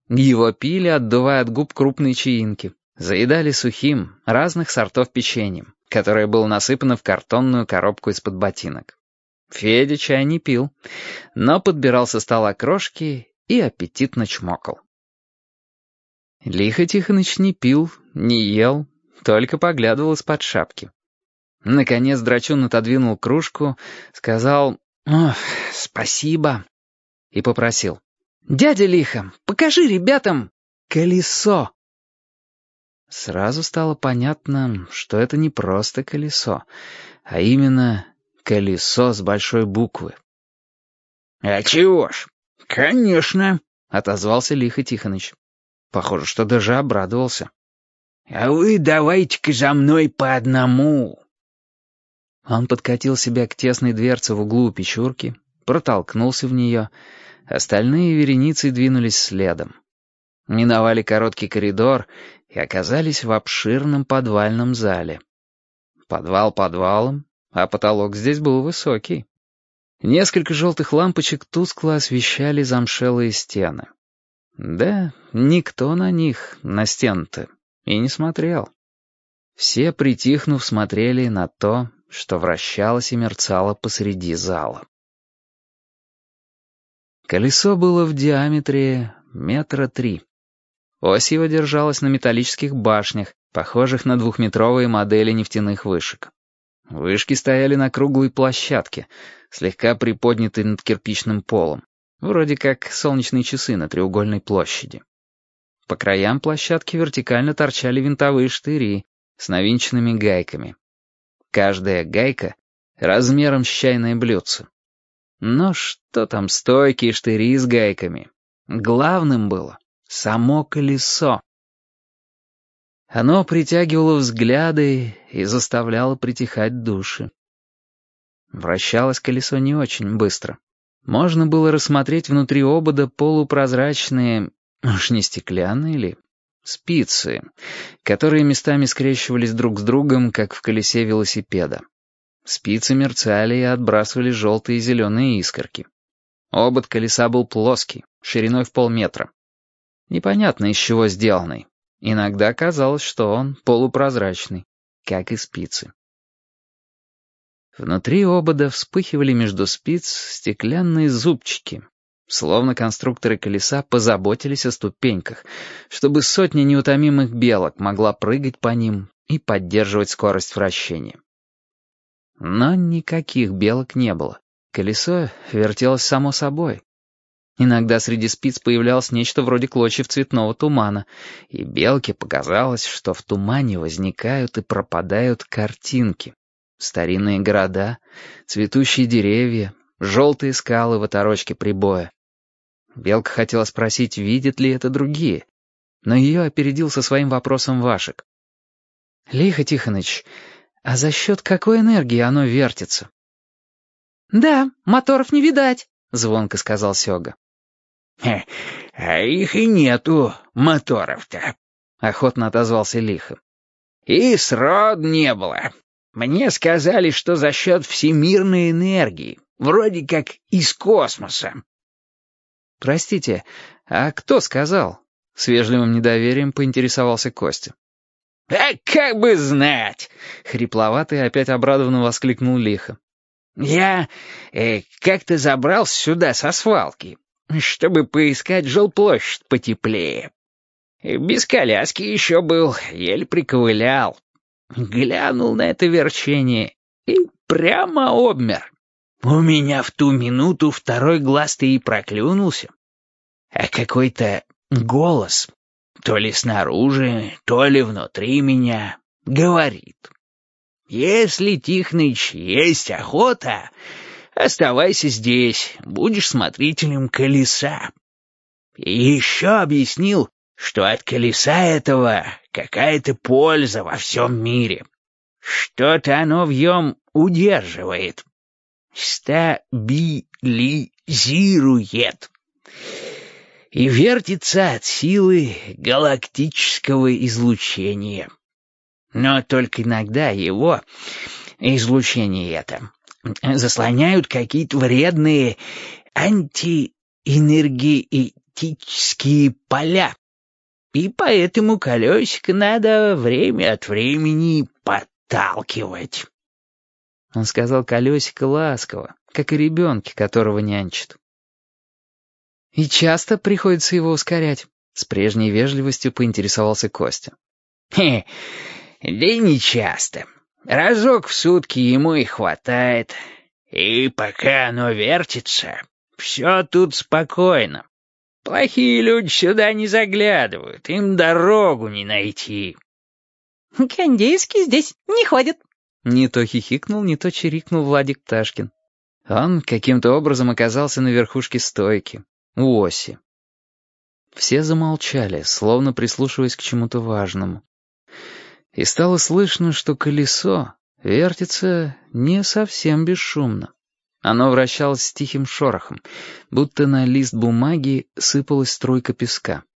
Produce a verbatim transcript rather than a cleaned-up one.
Его пили, отдувая от губ крупные чаинки. Заедали сухим, разных сортов печеньем, которое было насыпано в картонную коробку из-под ботинок. Федя чай не пил, но подбирал со стола крошки и аппетитно чмокал. Лихо Тихоныч не пил, не ел, только поглядывал из-под шапки. Наконец Драчун отодвинул кружку, сказал «Спасибо» и попросил: «Дядя Лихо, покажи ребятам колесо». Сразу стало понятно, что это не просто колесо, а именно колесо с большой буквы. «А чего ж? Конечно», — отозвался Лихо Тихоныч. Похоже, что даже обрадовался. «А вы давайте-ка за мной по одному». Он подкатил себя к тесной дверце в углу у печурки, протолкнулся в нее. Остальные вереницей двинулись следом. Миновали короткий коридор и оказались в обширном подвальном зале. Подвал подвалом, а потолок здесь был высокий. Несколько желтых лампочек тускло освещали замшелые стены. Да, никто на них, на стены-то, и не смотрел. Все, притихнув, смотрели на то, что вращалось и мерцало посреди зала. Колесо было в диаметре метра три. Ось его держалась на металлических башнях, похожих на двухметровые модели нефтяных вышек. Вышки стояли на круглой площадке, слегка приподнятой над кирпичным полом, вроде как солнечные часы на треугольной площади. По краям площадки вертикально торчали винтовые штыри с навинченными гайками. Каждая гайка размером с чайное блюдце. Но что там стойки и штыри с гайками? Главным было само колесо. Оно притягивало взгляды и заставляло притихать души. Вращалось колесо не очень быстро. Можно было рассмотреть внутри обода полупрозрачные, уж не стеклянные ли, спицы, которые местами скрещивались друг с другом, как в колесе велосипеда. Спицы мерцали и отбрасывали желтые и зеленые искорки. Обод колеса был плоский, шириной в полметра. Непонятно, из чего сделанный. Иногда казалось, что он полупрозрачный, как и спицы. Внутри обода вспыхивали между спиц стеклянные зубчики, словно конструкторы колеса позаботились о ступеньках, чтобы сотня неутомимых белок могла прыгать по ним и поддерживать скорость вращения. Но никаких белок не было. Колесо вертелось само собой. Иногда среди спиц появлялось нечто вроде клочьев цветного тумана, и белке показалось, что в тумане возникают и пропадают картинки. Старинные города, цветущие деревья, желтые скалы в оторочке прибоя. Белка хотела спросить, видят ли это другие, но ее опередил со своим вопросом Вашек. «Лихо Тихоныч, а за счет какой энергии оно вертится?» «Да, моторов не видать», — звонко сказал Сёга. «А их и нету, моторов-то», — охотно отозвался Лихо. «И срод не было. Мне сказали, что за счет всемирной энергии, вроде как из космоса». «Простите, а кто сказал?» — с вежливым недоверием поинтересовался Костя. «А как бы знать!» — хрипловатый опять обрадованно воскликнул Лихо. «Я э, как-то забрался сюда со свалки, чтобы поискать жилплощадь потеплее. Без коляски еще был, еле приковылял. Глянул на это верчение и прямо обмер. У меня в ту минуту второй глаз-то и проклюнулся. А какой-то голос, то ли снаружи, то ли внутри меня, говорит: «Если, Тихоныч, есть охота, оставайся здесь, будешь смотрителем колеса». И еще объяснил, что от колеса этого какая-то польза во всем мире. Что-то оно в нем удерживает, стабилизирует и вертится от силы галактического излучения. Но только иногда его, излучение это, заслоняют какие-то вредные антиэнергетические магнетические поля. И поэтому колесико надо время от времени подталкивать». Он сказал колесико ласково, как и ребенке, которого нянчат. «И часто приходится его ускорять?» — с прежней вежливостью поинтересовался Костя. «Хе, да и не часто. Разок в сутки ему и хватает. И пока оно вертится, все тут спокойно. Плохие люди сюда не заглядывают, им дорогу не найти». «Кондейский здесь не ходит». Не то хихикнул, не то чирикнул Владик Пташкин. Он каким-то образом оказался на верхушке стойки, у оси. Все замолчали, словно прислушиваясь к чему-то важному. И стало слышно, что колесо вертится не совсем бесшумно. Оно вращалось с тихим шорохом, будто на лист бумаги сыпалась струйка песка.